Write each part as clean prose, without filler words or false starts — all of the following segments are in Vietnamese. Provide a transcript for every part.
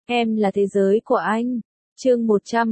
Em là thế giới của anh. Chương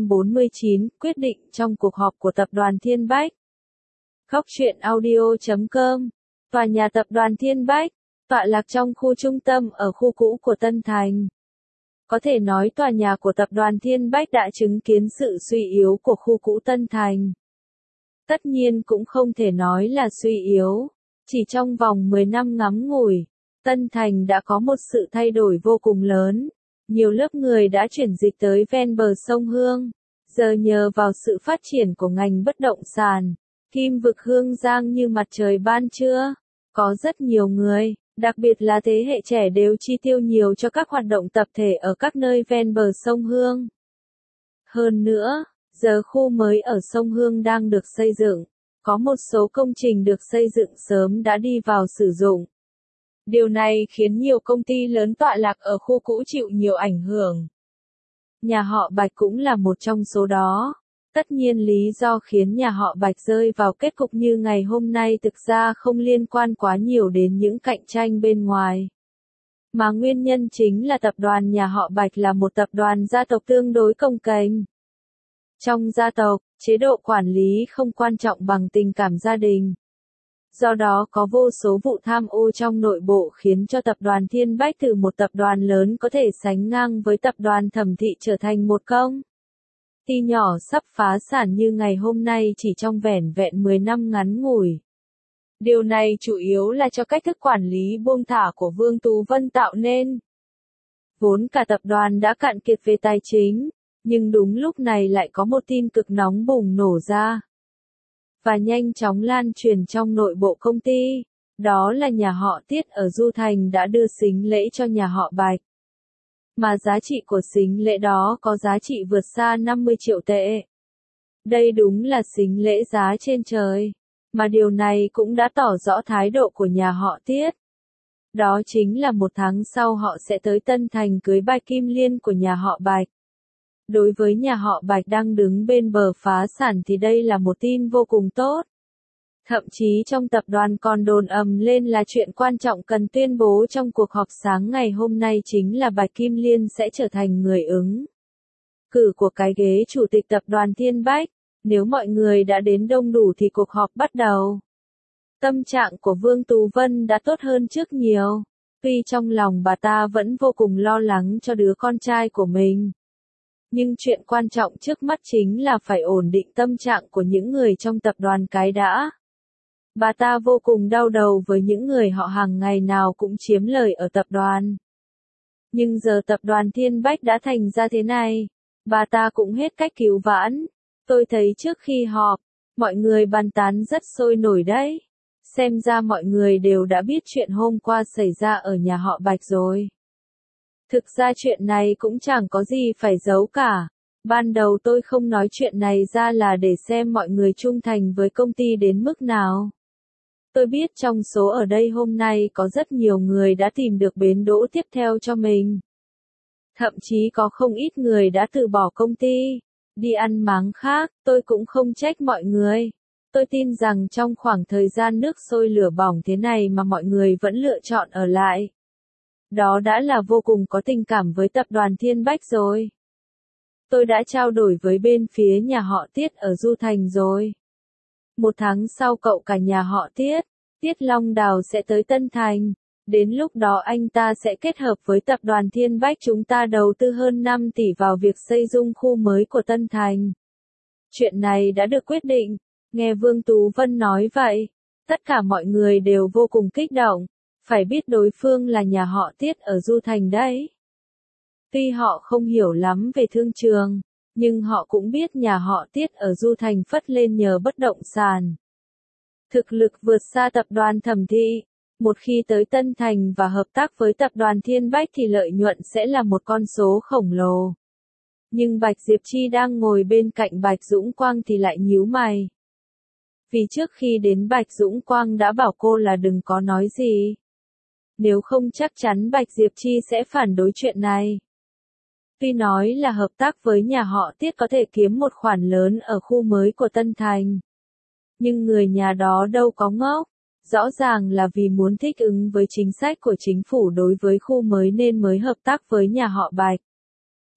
149, quyết định trong cuộc họp của tập đoàn Thiên Bách. Khóc chuyện audio.com. Tòa nhà tập đoàn Thiên Bách, tọa lạc trong khu trung tâm ở khu cũ của Tân Thành. Có thể nói tòa nhà của tập đoàn Thiên Bách đã chứng kiến sự suy yếu của khu cũ Tân Thành. Tất nhiên cũng không thể nói là suy yếu. Chỉ trong vòng 10 năm ngắn ngủi, Tân Thành đã có một sự thay đổi vô cùng lớn. Nhiều lớp người đã chuyển dịch tới ven bờ sông Hương. Giờ nhờ vào sự phát triển của ngành bất động sản, kim vực Hương Giang như mặt trời ban trưa. Có rất nhiều người, đặc biệt là thế hệ trẻ đều chi tiêu nhiều cho các hoạt động tập thể ở các nơi ven bờ sông Hương. Hơn nữa, giờ khu mới ở sông Hương đang được xây dựng. Có một số công trình được xây dựng sớm đã đi vào sử dụng. Điều này khiến nhiều công ty lớn tọa lạc ở khu cũ chịu nhiều ảnh hưởng. Nhà họ Bạch cũng là một trong số đó. Tất nhiên lý do khiến nhà họ Bạch rơi vào kết cục như ngày hôm nay thực ra không liên quan quá nhiều đến những cạnh tranh bên ngoài. Mà nguyên nhân chính là tập đoàn nhà họ Bạch là một tập đoàn gia tộc tương đối cồng kềnh. Trong gia tộc, chế độ quản lý không quan trọng bằng tình cảm gia đình. Do đó có vô số vụ tham ô trong nội bộ khiến cho tập đoàn Thiên Bách từ một tập đoàn lớn có thể sánh ngang với tập đoàn Thẩm Thị trở thành một công ty nhỏ sắp phá sản như ngày hôm nay chỉ trong vẻn vẹn 10 năm ngắn ngủi. Điều này chủ yếu là cho cách thức quản lý buông thả của Vương Tú Vân tạo nên. Vốn cả tập đoàn đã cạn kiệt về tài chính, nhưng đúng lúc này lại có một tin cực nóng bùng nổ ra. Và nhanh chóng lan truyền trong nội bộ công ty. Đó là nhà họ Tiết ở Du Thành đã đưa sính lễ cho nhà họ Bạch. Mà giá trị của sính lễ đó có giá trị vượt xa 50 triệu tệ. Đây đúng là sính lễ giá trên trời. Mà điều này cũng đã tỏ rõ thái độ của nhà họ Tiết. Đó chính là một tháng sau họ sẽ tới Tân Thành cưới Bạch Kim Liên của nhà họ Bạch. Đối với nhà họ Bạch đang đứng bên bờ phá sản thì đây là một tin vô cùng tốt. Thậm chí trong tập đoàn còn đồn ầm lên là chuyện quan trọng cần tuyên bố trong cuộc họp sáng ngày hôm nay chính là Bạch Kim Liên sẽ trở thành người ứng cử của cái ghế chủ tịch tập đoàn Thiên Bách. Nếu mọi người đã đến đông đủ thì cuộc họp bắt đầu. Tâm trạng của Vương Tú Vân đã tốt hơn trước nhiều. Tuy trong lòng bà ta vẫn vô cùng lo lắng cho đứa con trai của mình. Nhưng chuyện quan trọng trước mắt chính là phải ổn định tâm trạng của những người trong tập đoàn cái đã. Bà ta vô cùng đau đầu với những người họ hàng ngày nào cũng chiếm lời ở tập đoàn. Nhưng giờ tập đoàn Thiên Bách đã thành ra thế này, bà ta cũng hết cách cứu vãn. Tôi thấy trước khi họp, mọi người bàn tán rất sôi nổi đấy. Xem ra mọi người đều đã biết chuyện hôm qua xảy ra ở nhà họ Bạch rồi. Thực ra chuyện này cũng chẳng có gì phải giấu cả. Ban đầu tôi không nói chuyện này ra là để xem mọi người trung thành với công ty đến mức nào. Tôi biết trong số ở đây hôm nay có rất nhiều người đã tìm được bến đỗ tiếp theo cho mình. Thậm chí có không ít người đã từ bỏ công ty, đi ăn máng khác, tôi cũng không trách mọi người. Tôi tin rằng trong khoảng thời gian nước sôi lửa bỏng thế này mà mọi người vẫn lựa chọn ở lại. Đó đã là vô cùng có tình cảm với tập đoàn Thiên Bách rồi. Tôi đã trao đổi với bên phía nhà họ Tiết ở Du Thành rồi. Một tháng sau cậu cả nhà họ Tiết, Tiết Long Đào sẽ tới Tân Thành. Đến lúc đó anh ta sẽ kết hợp với tập đoàn Thiên Bách chúng ta đầu tư hơn 5 tỷ vào việc xây dựng khu mới của Tân Thành. Chuyện này đã được quyết định. Nghe Vương Tú Vân nói vậy, tất cả mọi người đều vô cùng kích động. Phải biết đối phương là nhà họ Tiết ở Du Thành đấy. Tuy họ không hiểu lắm về thương trường, nhưng họ cũng biết nhà họ Tiết ở Du Thành phất lên nhờ bất động sản. Thực lực vượt xa tập đoàn Thẩm Thị. Một khi tới Tân Thành và hợp tác với tập đoàn Thiên Bách thì lợi nhuận sẽ là một con số khổng lồ. Nhưng Bạch Diệp Chi đang ngồi bên cạnh Bạch Dũng Quang thì lại nhíu mày. Vì trước khi đến Bạch Dũng Quang đã bảo cô là đừng có nói gì. Nếu không chắc chắn Bạch Diệp Chi sẽ phản đối chuyện này. Tuy nói là hợp tác với nhà họ Tiết có thể kiếm một khoản lớn ở khu mới của Tân Thành. Nhưng người nhà đó đâu có ngốc. Rõ ràng là vì muốn thích ứng với chính sách của chính phủ đối với khu mới nên mới hợp tác với nhà họ Bạch.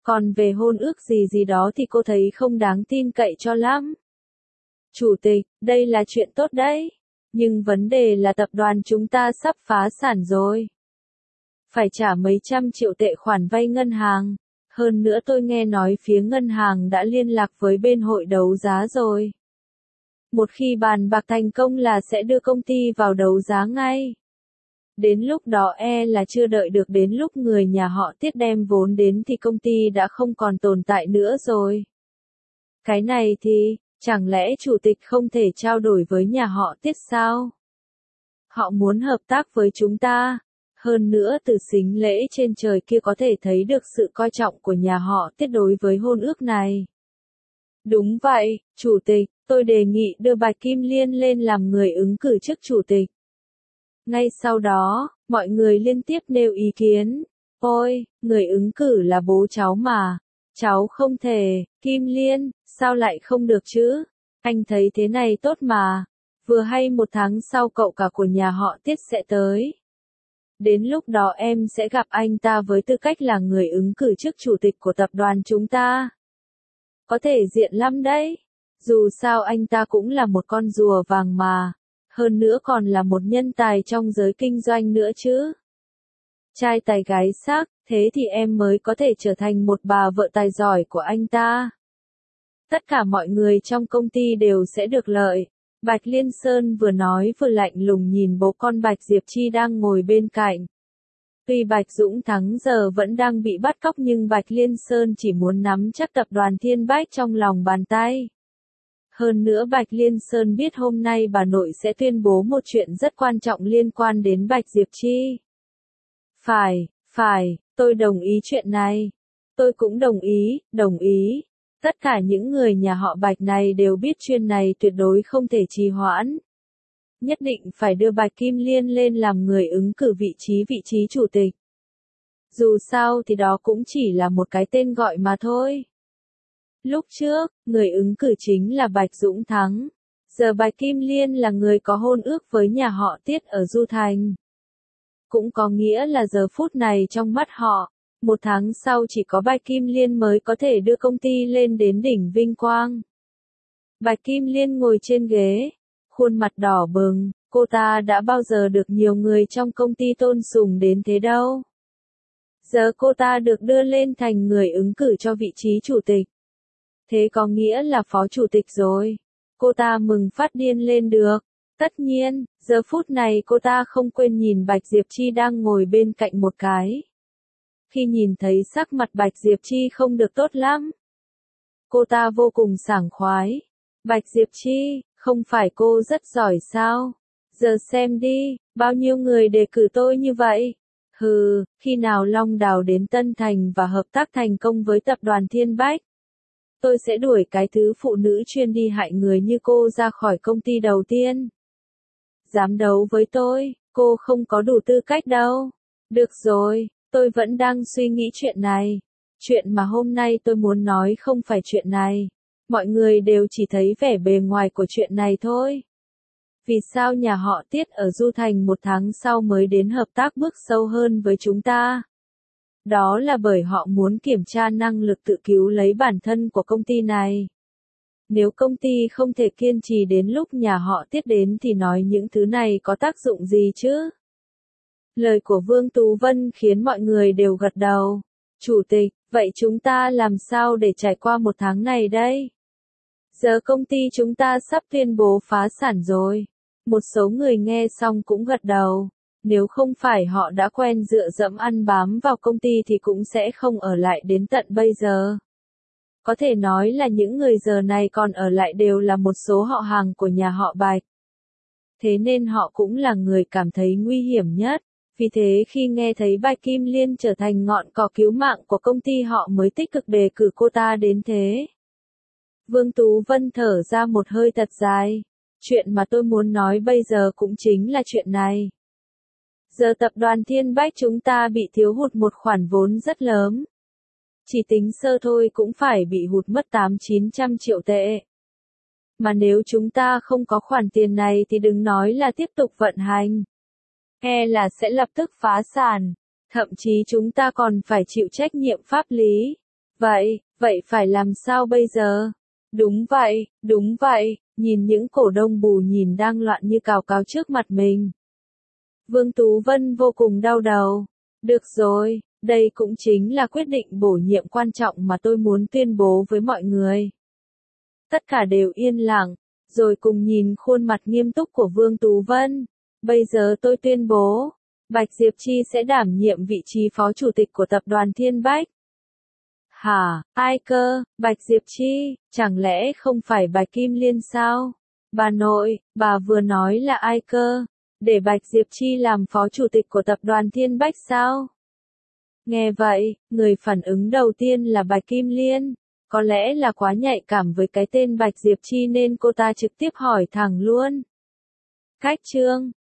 Còn về hôn ước gì gì đó thì cô thấy không đáng tin cậy cho lắm. Chủ tịch, đây là chuyện tốt đấy. Nhưng vấn đề là tập đoàn chúng ta sắp phá sản rồi. Phải trả mấy trăm triệu tệ khoản vay ngân hàng. Hơn nữa tôi nghe nói phía ngân hàng đã liên lạc với bên hội đấu giá rồi. Một khi bàn bạc thành công là sẽ đưa công ty vào đấu giá ngay. Đến lúc đó là chưa đợi được đến lúc người nhà họ Tiết đem vốn đến thì công ty đã không còn tồn tại nữa rồi. Cái này thì, chẳng lẽ chủ tịch không thể trao đổi với nhà họ Tiết sao? Họ muốn hợp tác với chúng ta. Hơn nữa từ sính lễ trên trời kia có thể thấy được sự coi trọng của nhà họ Tiết đối với hôn ước này. Đúng vậy, chủ tịch, tôi đề nghị đưa Bạch Kim Liên lên làm người ứng cử chức chủ tịch. Ngay sau đó, mọi người liên tiếp nêu ý kiến. Ôi, người ứng cử là bố cháu mà. Cháu không thể, Kim Liên, sao lại không được chứ? Anh thấy thế này tốt mà. Vừa hay 1 tháng sau cậu cả của nhà họ Tiết sẽ tới. Đến lúc đó em sẽ gặp anh ta với tư cách là người ứng cử chức chủ tịch của tập đoàn chúng ta. Có thể diện lắm đấy. Dù sao anh ta cũng là một con rùa vàng mà. Hơn nữa còn là một nhân tài trong giới kinh doanh nữa chứ. Trai tài gái sắc, thế thì em mới có thể trở thành một bà vợ tài giỏi của anh ta. Tất cả mọi người trong công ty đều sẽ được lợi. Bạch Liên Sơn vừa nói vừa lạnh lùng nhìn bố con Bạch Diệp Chi đang ngồi bên cạnh. Tuy Bạch Dũng Thắng giờ vẫn đang bị bắt cóc nhưng Bạch Liên Sơn chỉ muốn nắm chắc tập đoàn Thiên Bách trong lòng bàn tay. Hơn nữa Bạch Liên Sơn biết hôm nay bà nội sẽ tuyên bố một chuyện rất quan trọng liên quan đến Bạch Diệp Chi. Phải, tôi đồng ý chuyện này. Tôi cũng đồng ý. Tất cả những người nhà họ Bạch này đều biết chuyện này tuyệt đối không thể trì hoãn. Nhất định phải đưa Bạch Kim Liên lên làm người ứng cử vị trí chủ tịch. Dù sao thì đó cũng chỉ là một cái tên gọi mà thôi. Lúc trước, người ứng cử chính là Bạch Dũng Thắng. Giờ Bạch Kim Liên là người có hôn ước với nhà họ Tiết ở Du Thành. Cũng có nghĩa là giờ phút này trong mắt họ, 1 tháng sau chỉ có Bạch Kim Liên mới có thể đưa công ty lên đến đỉnh vinh quang. Bạch Kim Liên ngồi trên ghế, khuôn mặt đỏ bừng, cô ta đã bao giờ được nhiều người trong công ty tôn sùng đến thế đâu. Giờ cô ta được đưa lên thành người ứng cử cho vị trí chủ tịch. Thế có nghĩa là phó chủ tịch rồi. Cô ta mừng phát điên lên được. Tất nhiên, giờ phút này cô ta không quên nhìn Bạch Diệp Chi đang ngồi bên cạnh một cái. Khi nhìn thấy sắc mặt Bạch Diệp Chi không được tốt lắm, cô ta vô cùng sảng khoái. Bạch Diệp Chi, không phải cô rất giỏi sao? Giờ xem đi, bao nhiêu người đề cử tôi như vậy? Hừ, khi nào Long Đào đến Tân Thành và hợp tác thành công với tập đoàn Thiên Bách, tôi sẽ đuổi cái thứ phụ nữ chuyên đi hại người như cô ra khỏi công ty đầu tiên. Dám đấu với tôi, cô không có đủ tư cách đâu. Được rồi, tôi vẫn đang suy nghĩ chuyện này. Chuyện mà hôm nay tôi muốn nói không phải chuyện này. Mọi người đều chỉ thấy vẻ bề ngoài của chuyện này thôi. Vì sao nhà họ Tiết ở Du Thành 1 tháng sau mới đến hợp tác bước sâu hơn với chúng ta? Đó là bởi họ muốn kiểm tra năng lực tự cứu lấy bản thân của công ty này. Nếu công ty không thể kiên trì đến lúc nhà họ Tiết đến thì nói những thứ này có tác dụng gì chứ? Lời của Vương Tú Vân khiến mọi người đều gật đầu. Chủ tịch, vậy chúng ta làm sao để trải qua 1 tháng này đây? Giờ công ty chúng ta sắp tuyên bố phá sản rồi. Một số người nghe xong cũng gật đầu. Nếu không phải họ đã quen dựa dẫm ăn bám vào công ty thì cũng sẽ không ở lại đến tận bây giờ. Có thể nói là những người giờ này còn ở lại đều là một số họ hàng của nhà họ Bạch. Thế nên họ cũng là người cảm thấy nguy hiểm nhất. Vì thế khi nghe thấy Bạch Kim Liên trở thành ngọn cỏ cứu mạng của công ty họ mới tích cực đề cử cô ta đến thế. Vương Tú Vân thở ra một hơi thật dài. Chuyện mà tôi muốn nói bây giờ cũng chính là chuyện này. Giờ tập đoàn Thiên Bách chúng ta bị thiếu hụt một khoản vốn rất lớn. Chỉ tính sơ thôi cũng phải bị hụt mất 800-900 triệu tệ. Mà nếu chúng ta không có khoản tiền này thì đừng nói là tiếp tục vận hành. Là sẽ lập tức phá sản. Thậm chí chúng ta còn phải chịu trách nhiệm pháp lý. vậy phải làm sao bây giờ? Đúng vậy, nhìn những cổ đông bù nhìn đang loạn như cào cào trước mặt mình. Vương Tú Vân vô cùng đau đầu. Được rồi, đây cũng chính là quyết định bổ nhiệm quan trọng mà tôi muốn tuyên bố với mọi người. Tất cả đều yên lặng, rồi cùng nhìn khuôn mặt nghiêm túc của Vương Tú Vân. Bây giờ tôi tuyên bố, Bạch Diệp Chi sẽ đảm nhiệm vị trí phó chủ tịch của tập đoàn Thiên Bách. Hả, ai cơ, Bạch Diệp Chi, chẳng lẽ không phải Bạch Kim Liên sao? Bà nội, bà vừa nói là ai cơ? Để Bạch Diệp Chi làm phó chủ tịch của tập đoàn Thiên Bách sao? Nghe vậy, người phản ứng đầu tiên là Bạch Kim Liên. Có lẽ là quá nhạy cảm với cái tên Bạch Diệp Chi nên cô ta trực tiếp hỏi thẳng luôn. Khách Trương,